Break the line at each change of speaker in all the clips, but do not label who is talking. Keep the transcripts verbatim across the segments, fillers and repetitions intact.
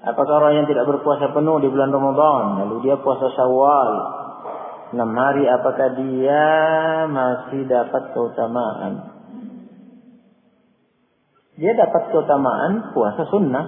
Apakah orang yang tidak berpuasa penuh di bulan Ramadan, lalu dia puasa Syawal enam hari, apakah dia masih dapat keutamaan? Dia dapat keutamaan puasa sunnah,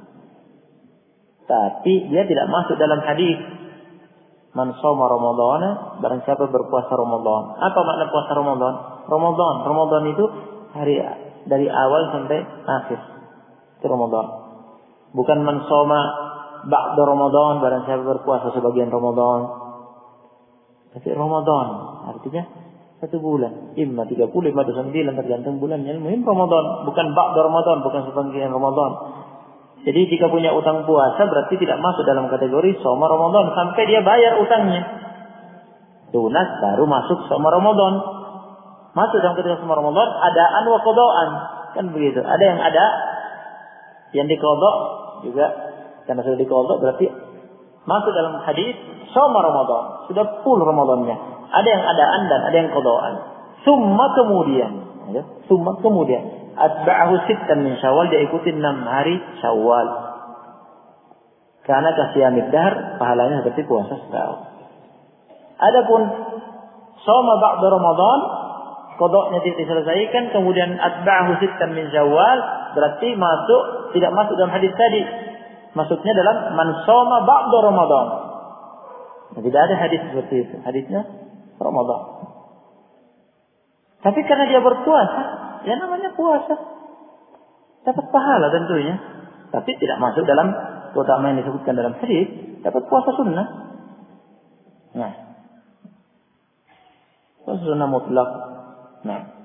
tapi dia tidak masuk dalam hadis man shoma Ramadhana, barang siapa berpuasa Ramadan. Apa makna puasa Ramadan? Ramadan, Ramadan itu hari dari awal sampai akhir. Itu Ramadan. Bukan man shoma ba'da Ramadan, barang siapa berpuasa sebagian Ramadan. Tapi Ramadan artinya satu bulan, imma tiga puluh, imma dua puluh sembilan, tergantung bulannya. Muhim Ramadan, bukan ba'da Ramadan, bukan sebagian Ramadan. Jadi jika punya utang puasa berarti tidak masuk dalam kategori shoma Ramadan sampai dia bayar utangnya. Lunas baru masuk shoma Ramadan. Masuk dalam kategori shoma Ramadan adaan wa qadaan. Kan begitu. Ada yang ada, yang diqadha juga, karena sudah diqadha berarti masuk dalam hadis shoma Ramadan, sudah full Ramadannya. Ada yang adaan dan ada yang qadaan. Summa kemudian, ya, summa kemudian atba'ahu sittan min Syawal, dia ikuti enam hari Syawal. Karena kasiyamid dahr, pahalanya seperti puasa setahun. Adapun shoma ba'da Ramadan, qadanya tidak diselesaikan, kemudian atba'ahu sittan min Syawal, berarti masuk, tidak masuk dalam hadis tadi. Masuknya dalam man shoma ba'da Ramadan. Nah, tidak ada hadis seperti itu. Hadisnya Ramadan. Tapi karena dia berpuasa, ya namanya puasa. Dapat pahala tentunya. Tapi tidak masuk dalam keutamaan yang disebutkan dalam hadis. Dapat puasa sunnah. Nah. Puasa sunnah mutlak. Nah.